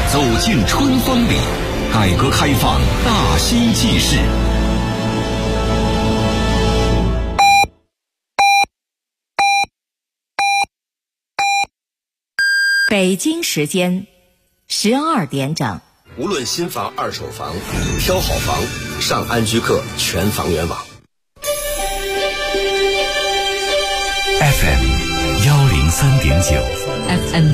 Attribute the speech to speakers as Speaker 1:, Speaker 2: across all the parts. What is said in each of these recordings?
Speaker 1: 走进春风里，改革开放大新纪事。
Speaker 2: 北京时间12点整。
Speaker 3: 无论新房、二手房，挑好房，上安居客全房源网。
Speaker 1: FM 103.9
Speaker 2: FM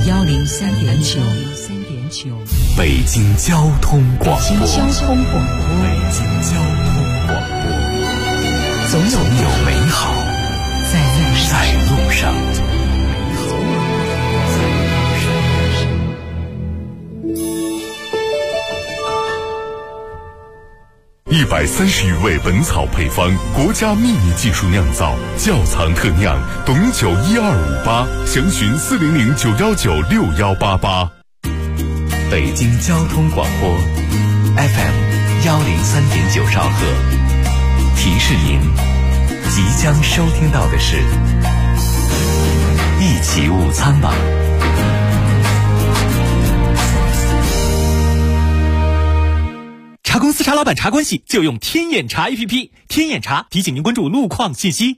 Speaker 2: 103.9，
Speaker 1: 北京交通广播。总有美好在路上。130余味本草配方，国家秘密技术酿造，窖藏特酿，董酒12588，详询400-919-6188。北京交通广播 FM 103.9兆赫，提示您，即将收听到的是一起午餐吧。
Speaker 4: 茶公司茶老板茶关系就用天眼茶 APP， 天眼茶提醒您关注路况信息。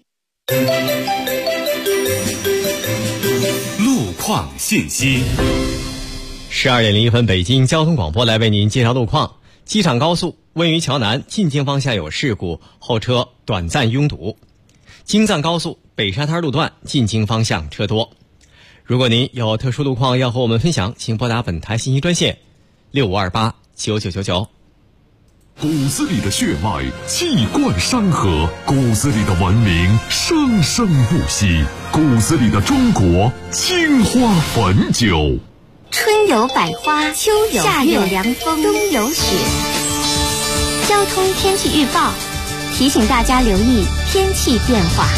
Speaker 1: 路况信息。
Speaker 5: 12点01分，北京交通广播来为您介绍路况。机场高速位于桥南进京方向有事故，后车短暂拥堵。京藏高速北沙滩路段进京方向车多。如果您有特殊路况要和我们分享，请拨打本台信息专线65289999。
Speaker 1: 骨子里的血脉气贯山河，骨子里的文明生生不息，骨子里的中国青花汾酒。
Speaker 6: 春有百花，秋有夏有凉风，冬有雪。交通天气预报提醒大家留意天气变化。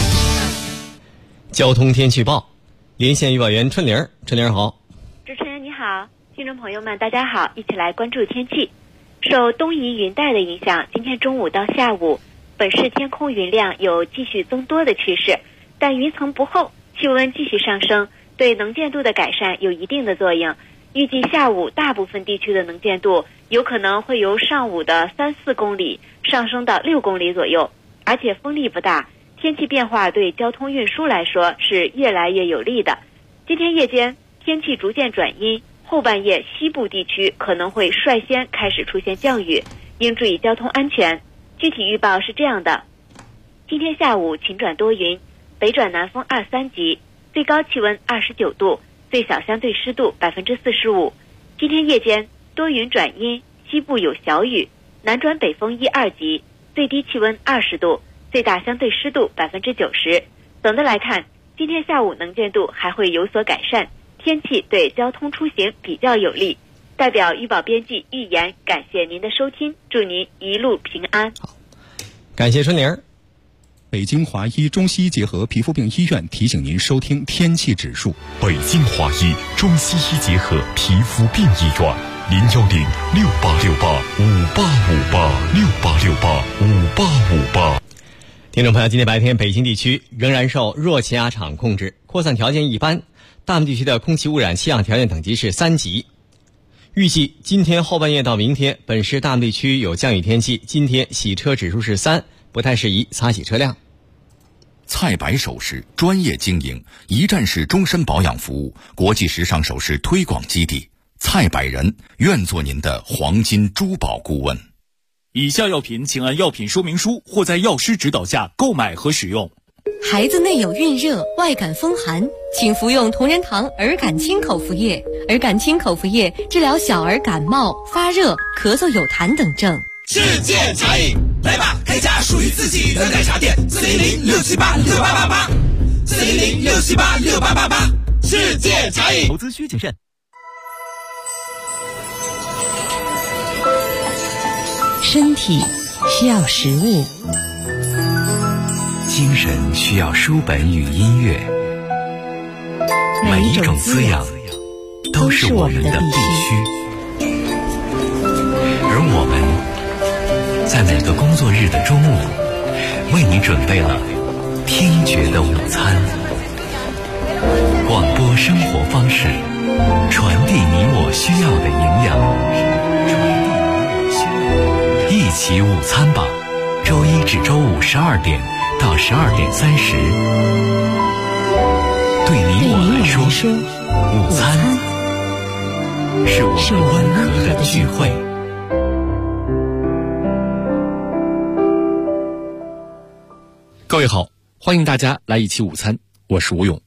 Speaker 5: 交通天气预报，连线预报员春玲。春玲好。
Speaker 7: 主持人你好，听众朋友们大家好，一起来关注天气。受东移云带的影响，今天中午到下午，本市天空云量有继续增多的趋势，但云层不厚，气温继续上升，对能见度的改善有一定的作用。预计下午大部分地区的能见度有可能会由上午的3-4公里上升到6公里左右，而且风力不大，天气变化对交通运输来说是越来越有利的。今天夜间天气逐渐转阴，后半夜西部地区可能会率先开始出现降雨，应注意交通安全。具体预报是这样的：今天下午晴转多云，北转南风2-3级，最高气温29度，最小相对湿度45%。今天夜间多云转阴，西部有小雨，南转北风1-2级，最低气温20度，最大相对湿度90%。总的来看，今天下午能见度还会有所改善，天气对交通出行比较有利。代表预报编辑预言，感谢您的收听，祝您一路平安。
Speaker 5: 好，感谢春玲。
Speaker 8: 北京华医中西医结合皮肤病医院提醒您收听天气指数。
Speaker 1: 北京华医中西医结合皮肤病医院，010-6868-5858，6868-5858。
Speaker 5: 听众朋友，今天白天北京地区仍然受弱气压场控制，扩散条件一般，大部分地区的空气污染气象条件等级是3级。预计今天后半夜到明天，本市大部分地区有降雨天气，今天洗车指数是3，不太适宜擦洗车辆。
Speaker 1: 菜百首饰专业经营，一站式终身保养服务，国际时尚首饰推广基地，菜百人愿做您的黄金珠宝顾问。
Speaker 4: 以下药品请按药品说明书或在药师指导下购买和使用。
Speaker 9: 孩子内有孕热、外感风寒，请服用同仁堂儿感清口服液。儿感清口服液治疗小儿感冒、发热、咳嗽有痰等症。
Speaker 10: 世界茶饮，来吧，开家属于自己的奶茶店，400-678-6888，400-678-6888，世界茶饮。
Speaker 4: 投资需谨慎。
Speaker 2: 身体需要食物，
Speaker 1: 精神需要书本与音乐，每一种滋养都是我们的必须。而我们在每个工作日的中午，为你准备了听觉的午餐。广播生活方式，传递你我需要的营
Speaker 11: 起午餐吧，周一至周五12点到12点30。对你我来说，午餐是我们温和的聚会。
Speaker 4: 各位好，欢迎大家来一起午餐，我是吴勇。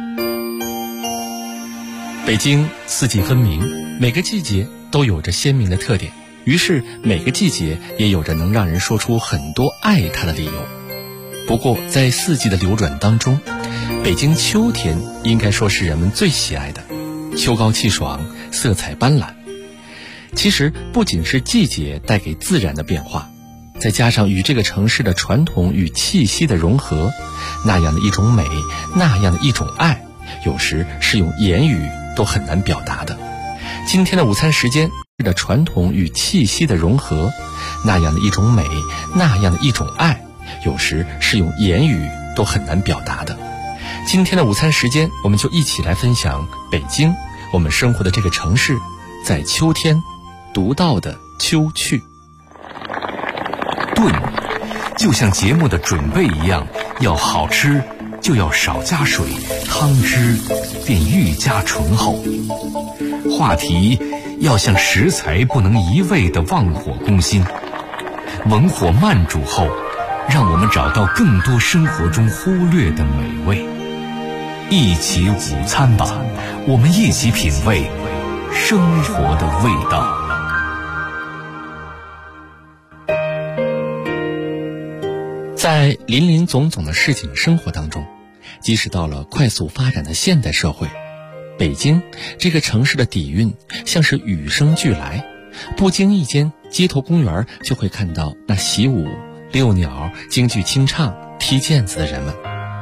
Speaker 4: 北京四季分明，每个季节都有着鲜明的特点，于是每个季节也有着能让人说出很多爱它的理由。不过在四季的流转当中，北京秋天应该说是人们最喜爱的，秋高气爽，色彩斑斓。其实不仅是季节带给自然的变化，再加上与这个城市的传统与气息的融合，那样的一种美，那样的一种爱，有时是用言语都很难表达的。今天的午餐时间的传统与气息的融合，那样的一种美，那样的一种爱，有时是用言语都很难表达的。今天的午餐时间，我们就一起来分享北京，我们生活的这个城市在秋天独到的秋趣。
Speaker 11: 炖就像节目的准备一样，要好吃就要少加水，汤汁便愈加醇厚。话题要像食材不能一味的忘火攻心，文火慢煮后，让我们找到更多生活中忽略的美味。一起午餐吧，我们一起品味生活的味道。
Speaker 4: 在林林总总的市井生活当中，即使到了快速发展的现代社会，北京这个城市的底蕴像是与生俱来，不经意间街头公园就会看到那习武、遛鸟、京剧清唱、踢毽子的人们。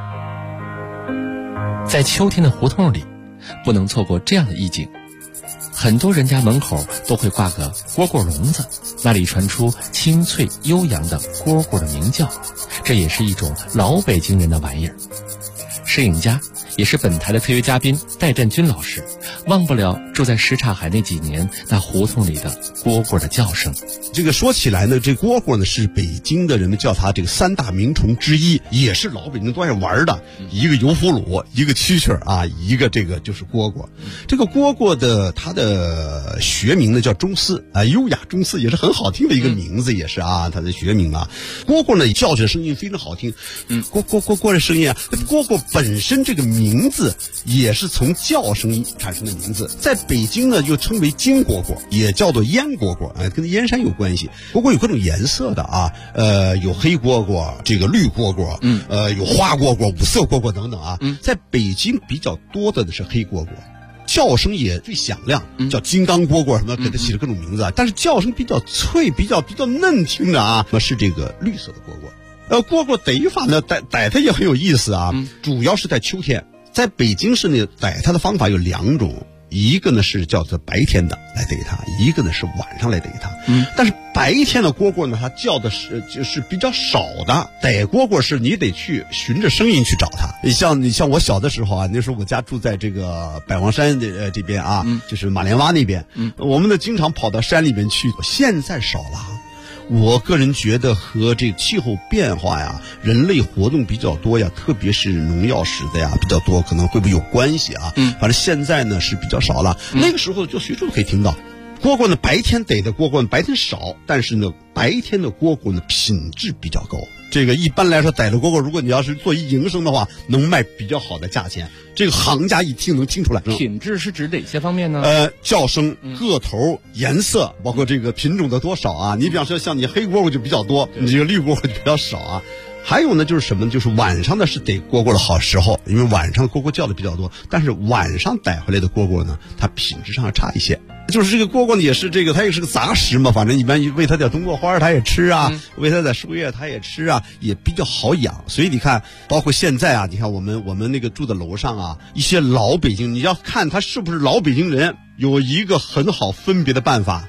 Speaker 4: 在秋天的胡同里，不能错过这样的意境，很多人家门口都会挂个蝈蝈笼子，那里传出清脆悠扬的蝈蝈的鸣叫，这也是一种老北京人的玩意儿。摄影家也是本台的特约嘉宾戴占军老师，忘不了住在什刹海那几年那胡同里的蝈蝈的叫声。
Speaker 12: 这个说起来呢，这蝈蝈呢是北京的人们叫它这个三大名虫之一，也是老北京都爱玩的。一个油葫芦，一个蛐蛐啊，一个这个就是蝈蝈。这个蝈蝈的它的学名呢叫中丝啊，优雅中丝也是很好听的一个名字，也是啊，它的学名啊。蝈蝈呢叫起来声音非常好听，蝈蝈蝈蝈的声音啊，蝈蝈本身这个名字也是从叫声产生的名字，在北京呢又称为金蝈蝈，也叫做烟蝈蝈，跟燕山有关系。蝈蝈有各种颜色的啊，有黑蝈蝈，这个绿蝈蝈，有花蝈蝈、五色蝈蝈等等啊。在北京比较多的是黑蝈蝈，叫声也最响亮，叫金刚蝈蝈什么，给它起了各种名字啊。但是叫声比较脆、比较嫩听的啊，是这个绿色的蝈蝈。蝈蝈逮法呢，逮它也很有意思啊，主要是在秋天。在北京市呢，逮它的方法有两种，一个呢是叫做白天的来逮它，一个呢是晚上来逮它。但是白天的蝈蝈呢，它叫的就是比较少的。逮蝈蝈是你得去循着声音去找它。你像我小的时候啊，那时候我家住在这个百望山的这边啊，就是马连洼那边，我们呢经常跑到山里面去。现在少了。我个人觉得和这个气候变化呀，人类活动比较多呀，特别是农药使的呀比较多，可能会不会有关系啊？反正现在呢是比较少了。那个时候就随处可以听到。蝈蝈呢，白天逮的蝈蝈呢白天少，但是呢白天的蝈蝈呢品质比较高。这个一般来说逮的蝈蝈，如果你要是做一营生的话，能卖比较好的价钱。这个行家一听能听出来。
Speaker 13: 品质是指哪些方面呢？
Speaker 12: 叫声、个头、颜色，包括这个品种的多少啊。你比方说像你黑蝈蝈就比较多，你这个绿蝈蝈就比较少啊。还有呢，就是什么呢？就是晚上呢是逮蝈蝈的好时候，因为晚上蝈蝈叫的比较多。但是晚上逮回来的蝈蝈呢，它品质上要差一些。就是这个蝈蝈呢，也是这个，它也是个杂食嘛，反正一般喂它点冬过花它也吃啊，喂它点树叶它也吃啊，也比较好养。所以你看，包括现在啊，你看我们那个住的楼上啊，一些老北京，你要看他是不是老北京人，有一个很好分别的办法，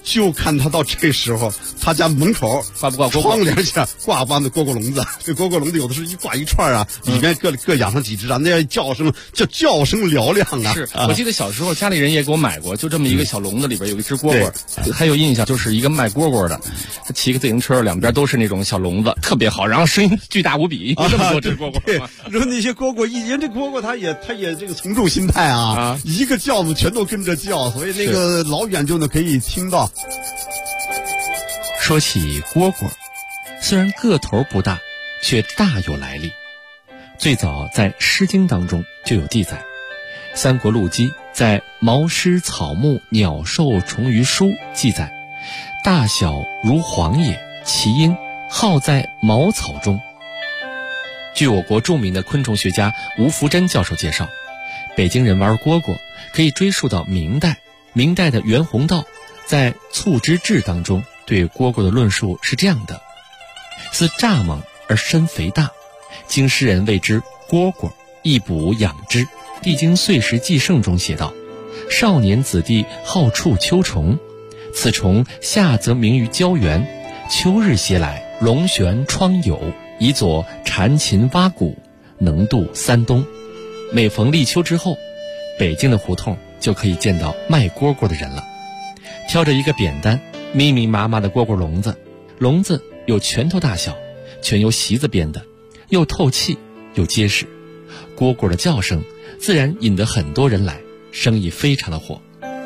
Speaker 12: 就看他到这时候，他家门口
Speaker 13: 挂不挂蝈蝈？
Speaker 12: 窗帘下挂不挂那蝈蝈笼子？这蝈蝈笼子有的是一挂一串啊，里面各养上几只啊，那样叫声嘹亮啊！
Speaker 13: 是我记得小时候家里人也给我买过，就这么一个小笼子，里边有一只蝈蝈，还有印象就是一个卖蝈蝈的，他骑个自行车，两边都是那种小笼子，特别好，然后声音巨大无比，有这么多只蝈蝈。
Speaker 12: 对，你说那些蝈蝈，人这蝈蝈它也这个从众心态啊，一个叫子全都跟着叫，所以那个老远就能可以听到。
Speaker 4: 说起蝈蝈，虽然个头不大，却大有来历。最早在《诗经》当中就有记载，三国陆机在《毛诗草木鸟兽虫鱼书》记载，大小如黄也，其因好在茅草中。据我国著名的昆虫学家吴福珍教授介绍，北京人玩蝈蝈可以追溯到明代。明代的袁宏道在《促之志》当中对蝈蝈的论述是这样的：似蚱蜢而身肥大，经诗人谓之蝈蝈，亦捕养之。帝京岁时记胜中写道：少年子弟好触秋虫，此虫夏则鸣于郊原，秋日携来，龙旋窗有，以佐缠琴挖谷，能度3冬。每逢立秋之后，北京的胡同就可以见到卖蝈蝈的人了，挑着一个扁担，密密麻麻的蝈蝈笼子，笼子有拳头大小，全由席子编的，又透气又结实。蝈蝈的叫声自然引得很多人来，生意非常的火。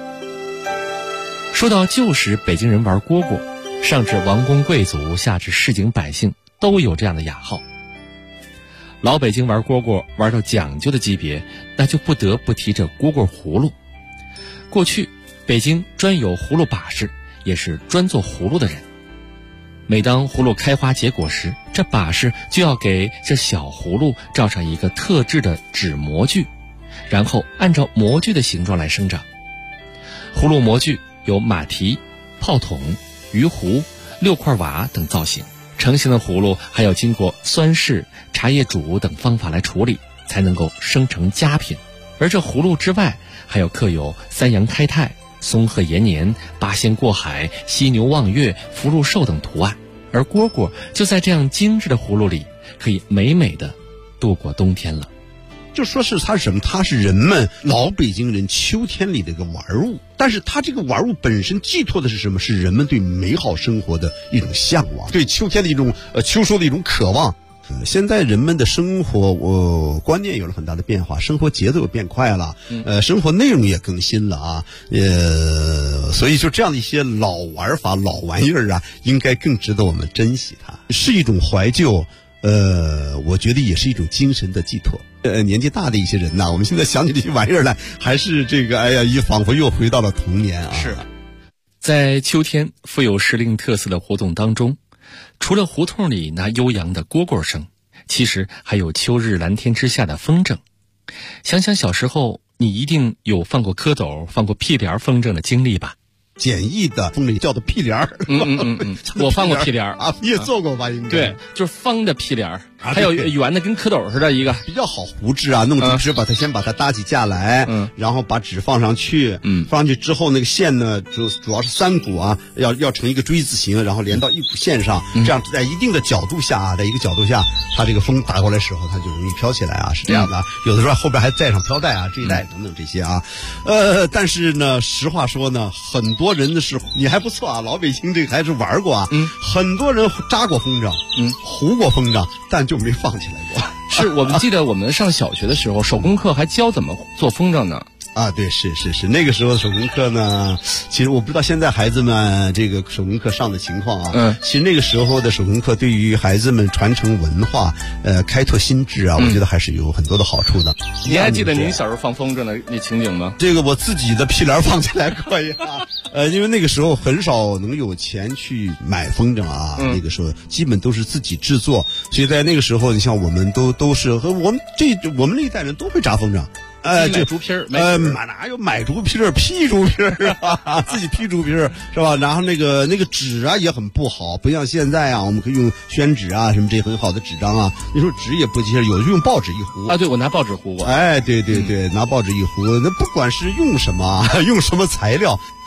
Speaker 4: 说到旧时北京人玩蝈蝈，上至王公贵族，下至市井百姓，都有这样的雅号。老北京玩蝈蝈玩到讲究的级别，那就不得不提这蝈蝈葫芦。过去北京专有葫芦把式，也是专做葫芦的人。每当葫芦开花结果时，这把式就要给这小葫芦罩上一个特制的纸模具，然后按照模具的形状来生长。葫芦模具有马蹄、炮筒、鱼壶、6块瓦等造型，成型的葫芦还要经过酸试、茶叶煮等方法来处理，才能够生成佳品。而这葫芦之外，还有刻有3阳开泰、松鹤延年、八仙过海、犀牛望月、福禄寿等图案。而蝈蝈就在这样精致的葫芦里，可以美美的度过冬天了。
Speaker 12: 就说是它是什么？它是人们老北京人秋天里的一个玩物，但是它这个玩物本身寄托的是什么？是人们对美好生活的一种向往，对秋天的一种秋收的一种渴望。现在人们的生活观念有了很大的变化，生活节奏也变快了，生活内容也更新了啊，所以就这样的一些老玩法、老玩意儿啊，应该更值得我们珍惜它，是一种怀旧。我觉得也是一种精神的寄托。年纪大的一些人呐，我们现在想起这些玩意儿来，还是这个仿佛又回到了童年啊。
Speaker 4: 是，在秋天富有时令特色的活动当中，除了胡同里那悠扬的蝈蝈声，其实还有秋日蓝天之下的风筝。想想小时候，你一定有放过蝌蚪、放过屁帘风筝的经历吧？
Speaker 12: 简易的风筝叫做屁帘儿。
Speaker 4: 我放过屁帘儿
Speaker 12: 啊，你也做过吧？应该
Speaker 4: 对，就是方的屁帘儿，还有圆的跟蝌蚪似的一个，
Speaker 12: 比较好糊制啊。弄成纸，先把它搭起架来，然后把纸放上去，放上去之后，那个线呢，主要是3股啊，要成一个锥字形，然后连到一股线上，这样在一定的角度下啊，在一个角度下，它这个风打过来的时候，它就容易飘起来啊，是这样的。有的时候后边还带上飘带啊、坠带等等这些啊。但是呢，实话说呢，很多人的是你还不错啊，老北京这个还是玩过啊，很多人扎过风筝，糊过风筝，但就没放起来过。
Speaker 13: 是我们记得我们上小学的时候，手工课还教怎么做风筝呢。
Speaker 12: 啊，对，是，那个时候的手工课呢，其实我不知道现在孩子们这个手工课上的情况啊。其实那个时候的手工课对于孩子们传承文化、开拓心智啊，我觉得还是有很多的好处的。
Speaker 13: 您还记得您小时候放风筝的那情景吗？
Speaker 12: 这个我自己的屁帘放起来过呀。因为那个时候很少能有钱去买风筝啊，那个时候基本都是自己制作，所以在那个时候，你像我们都是和我们那一代人都会扎风筝。
Speaker 13: 这竹皮儿，
Speaker 12: 哪有买竹皮儿、劈竹皮儿啊？自己劈竹皮儿是吧？然后那个纸啊也很不好，不像现在啊，我们可以用宣纸啊什么这些很好的纸张啊。那时候纸也不结实，有的用报纸一糊
Speaker 13: 啊。对，我拿报纸糊过。
Speaker 12: 对，拿报纸一糊，那不管是用什么材料，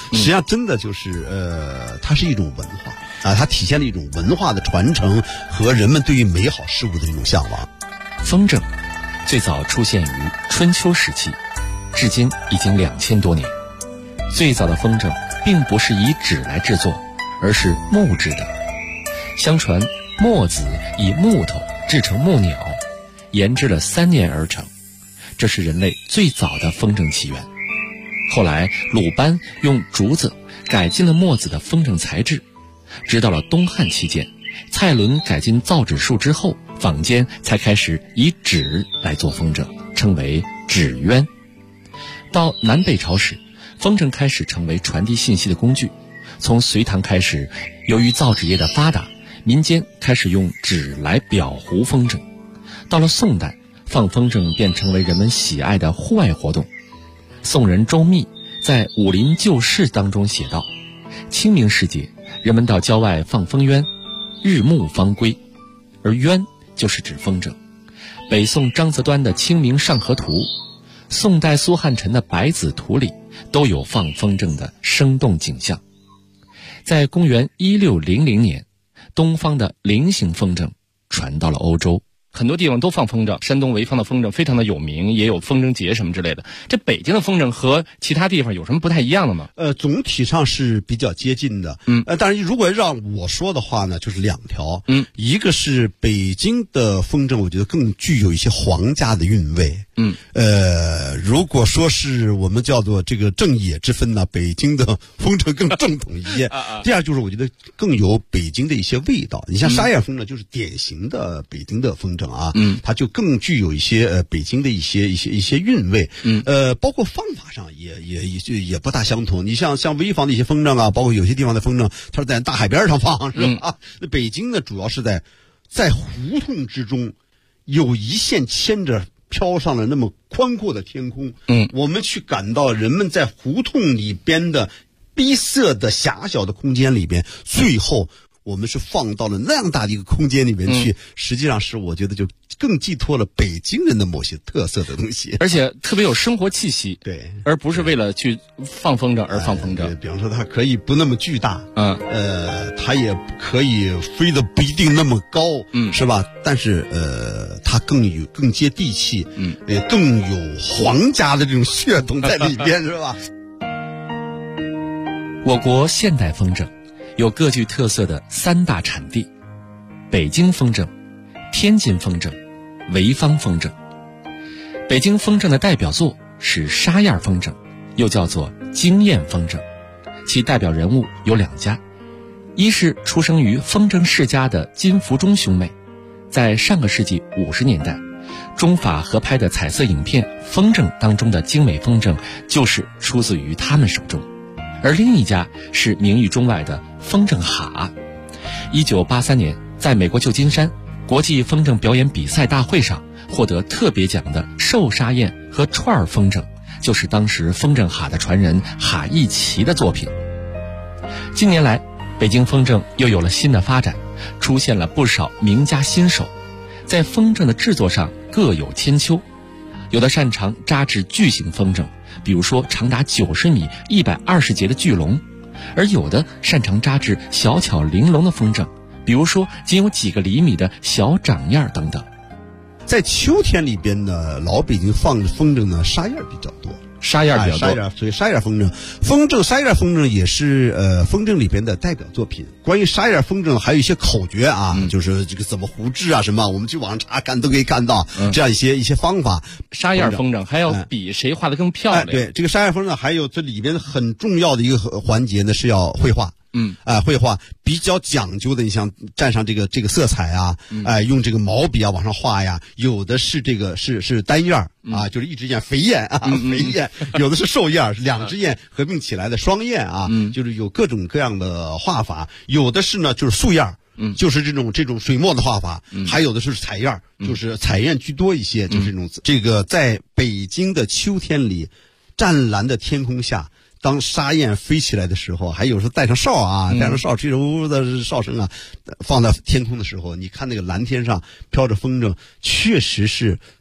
Speaker 12: 实际上真的就是它是一种文化啊，它体现了一种文化的传承和人们对于美好事物的一种向往。
Speaker 4: 风筝最早出现于春秋时期，至今已经2000多年。最早的风筝并不是以纸来制作，而是木质的。相传墨子以木头制成木鸟，研制了3年而成，这是人类最早的风筝起源。后来鲁班用竹子改进了墨子的风筝材质，直到了东汉期间，蔡伦改进造纸术之后，坊间才开始以纸来做风筝，称为纸鸢。到南北朝时，风筝开始成为传递信息的工具。从隋唐开始，由于造纸业的发达，民间开始用纸来裱糊风筝。到了宋代，放风筝便成为人们喜爱的户外活动。宋人周密在《武林旧事》当中写道：清明时节，人们到郊外放风鸢，日暮方归。而鸢就是指风筝。北宋张择端的《清明上河图》，宋代苏汉臣的《百子图》里都有放风筝的生动景象。在公元1600年，东方的菱形风筝传到了欧洲，很多地方都放风筝，山东潍坊的风筝非常的有名，也有风筝节什么之类的。这北京的风筝和其他地方有什么不太一样的吗？
Speaker 12: 总体上是比较接近的。但是如果让我说的话呢，就是2条。一个是北京的风筝，我觉得更具有一些皇家的韵味。如果说是我们叫做这个正野之分呢，北京的风筝更正统一些。第二就是我觉得更有北京的一些味道。你像沙叶风筝就是典型的北京的风筝啊，它就更具有一些北京的一些韵味。包括放法上也不大相同。你像潍坊的一些风筝啊，包括有些地方的风筝，它是在大海边上放，是吧？那北京呢，主要是在胡同之中，有一线牵着飘上了那么宽阔的天空。我们去感到人们在胡同里边的逼仄的狭小的空间里边，最后我们是放到了那样大的一个空间里面去，实际上是我觉得就更寄托了北京人的某些特色的东西，
Speaker 4: 而且特别有生活气息。
Speaker 12: 对，
Speaker 4: 而不是为了去放风筝而放风筝。
Speaker 12: 比方说它可以不那么巨大，它也可以飞得不一定那么高，是吧？但是它更接地气，也更有皇家的这种血统在里边，是吧？
Speaker 4: 我国现代风筝有各具特色的3大产地：北京风筝、天津风筝、潍坊风筝。北京风筝的代表作是沙燕风筝，又叫做京燕风筝，其代表人物有2家。一是出生于风筝世家的金福中兄妹，在上个世纪50年代，中法合拍的彩色影片《风筝》当中的精美风筝就是出自于他们手中。而另一家是名誉中外的风筝哈。1983年，在美国旧金山国际风筝表演比赛大会上获得特别奖的寿沙燕和串儿风筝，就是当时风筝哈的传人哈义奇的作品。近年来，北京风筝又有了新的发展，出现了不少名家新手，在风筝的制作上各有千秋。有的擅长扎制巨型风筝，比如说长达90米、120节的巨龙；而有的擅长扎制小巧玲珑的风筝，比如说仅有几个厘米的小掌燕等等。
Speaker 12: 在秋天里边呢，老北京放的风筝呢，沙燕比较多。
Speaker 4: 沙燕比较多，
Speaker 12: 所以沙燕风筝，沙燕风筝也是风筝里边的代表作品。关于沙燕风筝还有一些口诀啊，就是这个怎么糊制啊什么，我们去网上查看都可以看到这样一些方法。
Speaker 4: 沙燕风筝还要比谁画得更漂亮。
Speaker 12: 对，这个沙燕风筝还有这里边很重要的一个环节呢，是要绘画。绘画比较讲究的，你像蘸上这个色彩啊，用这个毛笔啊往上画呀，有的是这个是单燕啊，就是一只燕肥燕啊，肥燕，有的是瘦燕，是2只燕合并起来的双燕啊，就是有各种各样的画法，有的是呢就是素燕。就是这种水墨的画法，还有的是彩燕，就是彩燕居多一些，就是这个在北京的秋天里，湛蓝的天空下。当沙燕飞起来的时候，还有时候带上哨啊，带上哨吹着呜呜的哨声啊，放在天空的时候，你看那个蓝天上飘着风筝，确实是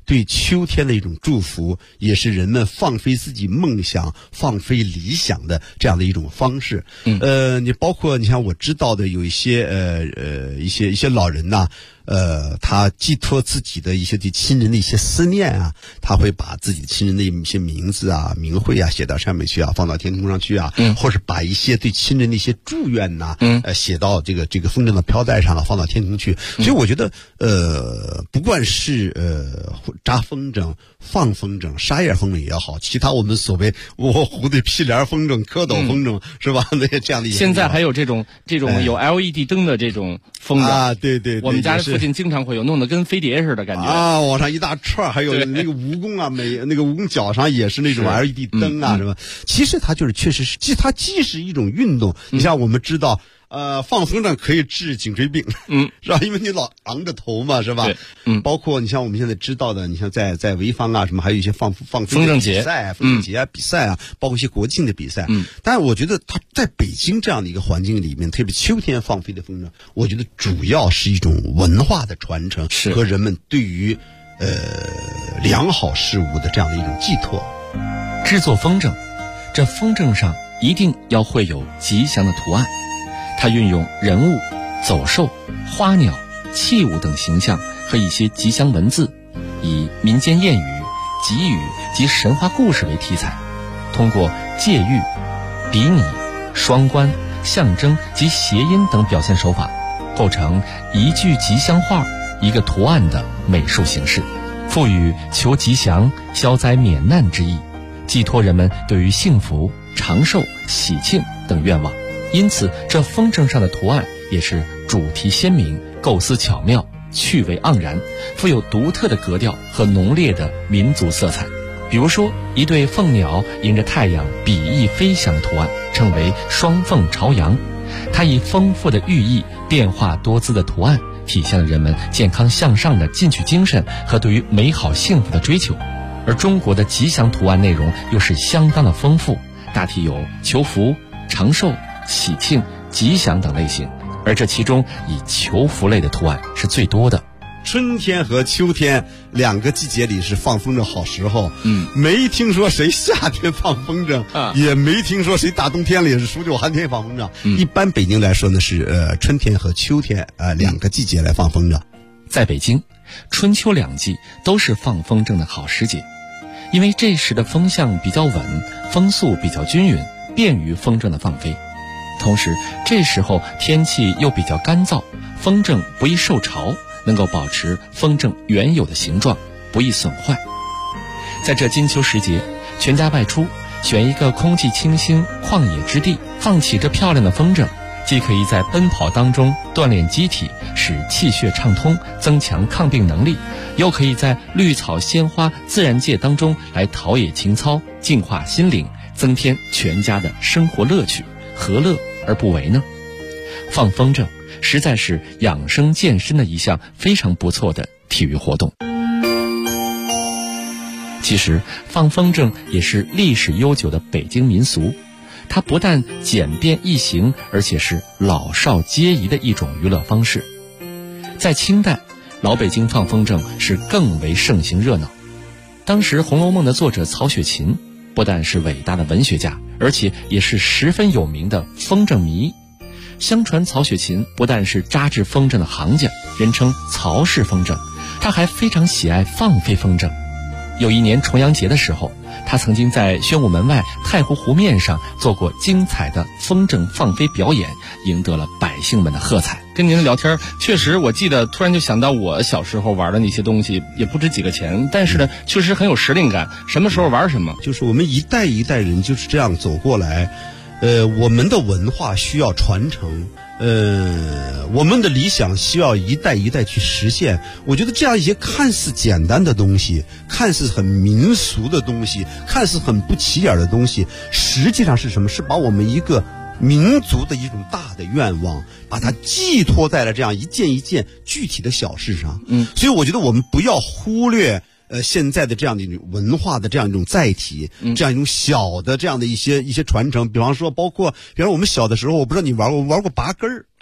Speaker 12: 对秋天的一种祝福，也是人们放飞自己梦想、放飞理想的这样的一种方式。你包括你像我知道的有一些一些老人呐，他寄托自己的一些对亲人的一些思念啊，他会把自己亲人的一些名字啊、名讳啊写到上面去啊，放到天空上去啊，或是把一些对亲人的一些祝愿呐，写到这个风筝的飘带上了，放到天空去。所以我觉得，不管是扎风筝、放风筝、沙叶风筝也好，其他我们所谓蝴蝶屁帘风筝、蝌蚪风筝，是吧？那些这样的。
Speaker 13: 现在还有这种有 LED 灯的这种风筝
Speaker 12: 啊，对，我
Speaker 13: 们家附近经常会有，弄得跟飞碟似的感觉
Speaker 12: 啊，往上一大串，还有那个蜈蚣啊，那个蜈蚣脚上也是那种 LED 灯啊，是吧？其实它就是确实是，它既是一种运动，你像我们知道。放风筝可以治颈椎病，是吧？因为你老昂着头嘛，是吧？包括你像我们现在知道的，你像在潍坊啊什么，还有一些放风筝比赛、风筝节啊比赛啊，包括一些国庆的比赛。但是我觉得它在北京这样的一个环境里面，特别秋天放飞的风筝，我觉得主要是一种文化的传承和人们对于良好事物的这样的一种寄托。
Speaker 4: 制作风筝，这风筝上一定要绘有吉祥的图案。它运用人物、走兽、花鸟、器物等形象和一些吉祥文字，以民间谚语、吉语及神话故事为题材，通过借喻、比拟、双关、象征及谐音等表现手法，构成一句吉祥话、一个图案的美术形式，赋予求吉祥、消灾免难之意，寄托人们对于幸福、长寿、喜庆等愿望。因此，这风筝上的图案也是主题鲜明、构思巧妙、趣味盎然，富有独特的格调和浓烈的民族色彩。比如说，一对凤鸟迎着太阳比翼飞翔的图案，称为双凤朝阳。它以丰富的寓意、变化多姿的图案，体现了人们健康向上的进取精神和对于美好幸福的追求。而中国的吉祥图案内容又是相当的丰富，大体有求福、长寿、喜庆、吉祥等类型，而这其中以求福类的图案是最多的。
Speaker 12: 春天和秋天两个季节里是放风筝好时候，没听说谁夏天放风筝，也没听说谁大冬天里也是数9寒天放风筝。一般北京来说呢是春天和秋天两个季节来放风筝。
Speaker 4: 在北京，春秋两季都是放风筝的好时节，因为这时的风向比较稳，风速比较均匀，便于风筝的放飞。同时，这时候天气又比较干燥，风筝不易受潮，能够保持风筝原有的形状，不易损坏。在这金秋时节，全家外出，选一个空气清新、旷野之地，放起这漂亮的风筝，既可以在奔跑当中锻炼机体，使气血畅通，增强抗病能力，又可以在绿草鲜花自然界当中来陶冶情操，净化心灵，增添全家的生活乐趣，何乐而不为呢？放风筝实在是养生健身的一项非常不错的体育活动。其实放风筝也是历史悠久的北京民俗，它不但简便易行，而且是老少皆宜的一种娱乐方式。在清代，老北京放风筝是更为盛行热闹。当时《红楼梦》的作者曹雪芹不但是伟大的文学家，而且也是十分有名的风筝迷。相传曹雪芹不但是扎制风筝的行家，人称曹氏风筝，他还非常喜爱放飞风筝。有一年重阳节的时候，他曾经在宣武门外太湖湖面上做过精彩的风筝放飞表演，赢得了百姓们的喝彩。
Speaker 13: 跟您聊天，确实我记得突然就想到我小时候玩的那些东西，也不值几个钱，但是呢，确实很有时令感，什么时候玩什么。
Speaker 12: 就是我们一代一代人就是这样走过来，我们的文化需要传承，我们的理想需要一代一代去实现。我觉得这样一些看似简单的东西，看似很民俗的东西，看似很不起眼的东西，实际上是什么？是把我们一个民族的一种大的愿望，把它寄托在了这样一件一件具体的小事上。所以我觉得我们不要忽略现在的这样的一种文化的这样一种载体，这样一种小的这样的一些传承。比方说我们小的时候，我不知道你玩过拔根儿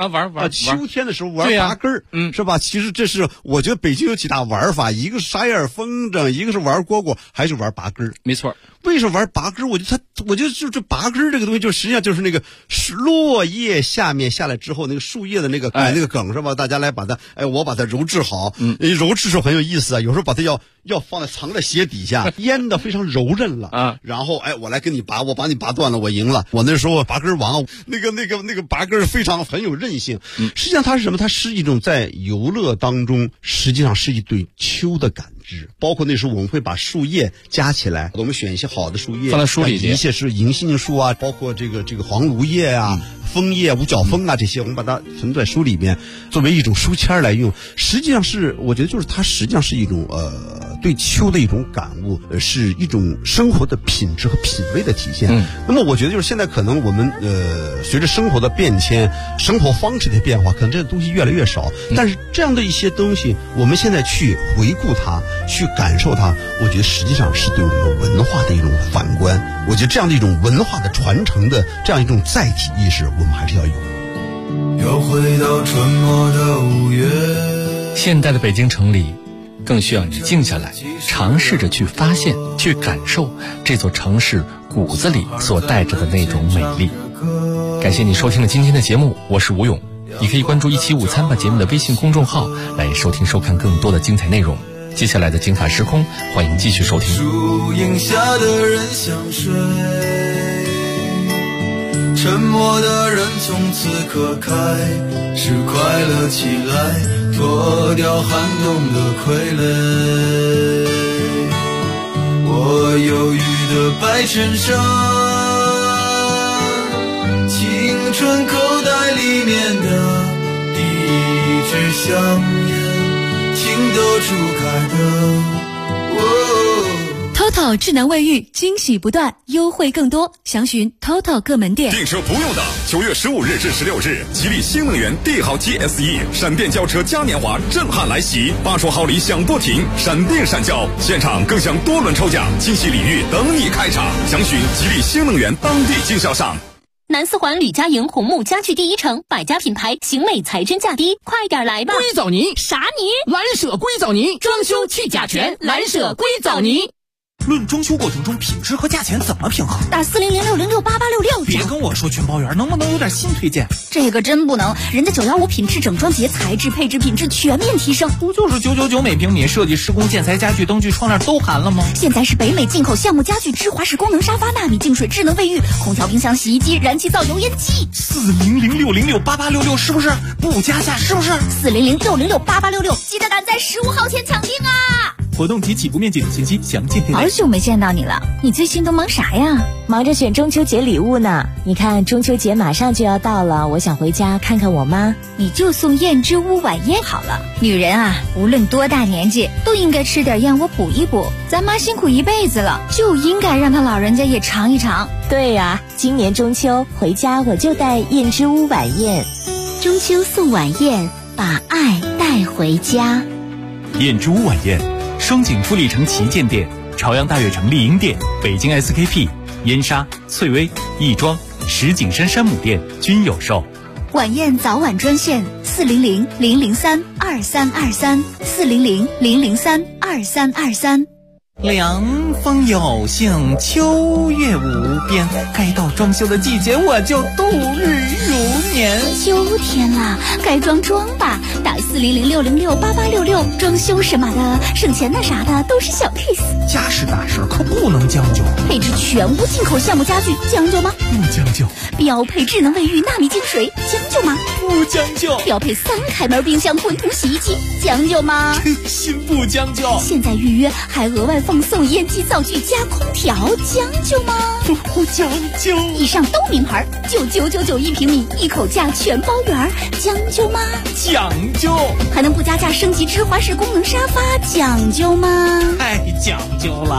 Speaker 13: 啊，玩
Speaker 12: 秋天的时候玩拔根儿，是吧？其实这是我觉得北京有几大玩法，一个是沙叶风筝，一个是玩蝈蝈，还是玩拔根儿。
Speaker 13: 没错。
Speaker 12: 为什么玩拔根儿？我觉得就这拔根儿这个东西，就实际上就是那个落叶下面下来之后，那个树叶的那个那个梗是吧？大家来把它，我把它揉制好，揉制时候很有意思啊。有时候把它要放在藏在鞋底下，腌的非常柔韧了啊。然后我来跟你拔，我把你拔断了，我赢了。我那时候拔根王，那个拔根非常很有韧性。实际上它是什么？它是一种在游乐当中，实际上是一对秋的感知。包括那时候我们会把树叶加起来，我们选一些好的树叶
Speaker 13: 放在书里，
Speaker 12: 一些是银杏树啊，包括这个黄芦叶啊、枫叶、五角枫啊这些，我们把它存在书里面，作为一种书签来用。实际上是我觉得就是它实际上是一种对秋的一种感悟，是一种生活的品质和品味的体现。那么我觉得就是现在可能我们随着生活的变迁，生活方式的变化，可能这个东西越来越少。但是这样的一些东西，我们现在去回顾它，去感受它，我觉得实际上是对我们文化的一种反观。我觉得这样的一种文化的传承的这样一种载体意识，我们还是要有。
Speaker 14: 又回到春末的5月，
Speaker 4: 现代的北京城里更需要你静下来，尝试着去发现、去感受这座城市骨子里所带着的那种美丽。感谢你收听了今天的节目，我是吴勇。你可以关注175餐吧节目的微信公众号来收听收看更多的精彩内容。接下来的精彩时空，欢迎继续收听。
Speaker 14: 树荫下的人想睡，沉默的人从此刻开始快乐起来，脱掉寒冬的傀儡。我忧郁的白衬衫，青春口袋里面的第一支香烟，情窦初开的
Speaker 9: TOTO 智能卫浴，惊喜不断，优惠更多，详询 TOTO 各门店。
Speaker 1: 订车不用等，9月15日至16日，吉利新能源帝豪 GSE 闪电轿车嘉年华震撼来袭，80毫里享不停，闪电闪交，现场更享多轮抽奖，惊喜礼遇等你开场，详询吉利新能源当地经销商。
Speaker 15: 南四环吕家营红木家具第一城，百家品牌，型美材真价低，快点来吧！
Speaker 16: 硅藻泥
Speaker 15: 啥泥？
Speaker 16: 蓝舍硅藻泥，装修去甲醛，蓝舍硅藻泥。
Speaker 17: 论装修过程中品质和价钱怎么平衡？
Speaker 15: 打4006068866。
Speaker 17: 别跟我说全包圆，能不能有点新推荐？
Speaker 15: 这个真不能，人家915品质整装节，材质配置品质全面提升。
Speaker 17: 不就是999每平米，设计施工建材家具灯具窗帘都含了吗？
Speaker 15: 现在是北美进口橡木家具，芝华士功能沙发，纳米净水智能卫浴，空调冰箱洗衣机，燃气灶油烟机。
Speaker 17: 4006068866是不是？不加价是不是
Speaker 15: ？4006068866，记得赶在15号前抢订啊！
Speaker 17: 活动及起步面积等信息详见
Speaker 15: 好久没见到你了，你最近都忙啥呀？
Speaker 18: 忙着选中秋节礼物呢。你看中秋节马上就要到了，我想回家看看我妈。
Speaker 15: 你就送燕之屋晚宴好了。女人啊，无论多大年纪，都应该吃点燕窝补一补。咱妈辛苦一辈子了，就应该让她老人家也尝一尝。
Speaker 18: 对呀，今年中秋回家我就带燕之屋晚宴。
Speaker 6: 中秋送晚宴，把爱带回家。
Speaker 19: 燕之屋晚宴，双井富力城旗舰店、朝阳大悦城丽婴店、北京 SKP、燕莎、翠微、亦庄、石景山山姆店均有售。
Speaker 15: 晚宴早晚专线400-003-2323，400-003-2323。
Speaker 17: 凉风有幸，秋月无边，该到装修的季节，我就度日如年。
Speaker 15: 秋天了，该装吧，打40006068866，装修什么的，省钱的啥的都是小 case。
Speaker 17: 家事大事可不能将就，
Speaker 15: 配置全屋进口橡木家具，将就吗？
Speaker 17: 不将就。
Speaker 15: 标配智能卫浴纳米净水，将就吗？
Speaker 17: 不将就。
Speaker 15: 标配3开门冰箱滚筒洗衣机，将就吗？
Speaker 17: 心不将就。
Speaker 15: 现在预约还额外放送烟机灶具加空调，将就吗？
Speaker 17: 不将就。
Speaker 15: 以上都名牌，9999平米，1口价全包圆，将就吗？
Speaker 17: 讲究。
Speaker 15: 还能不加价升级芝华士功能沙发，讲究吗？
Speaker 17: 太讲究了。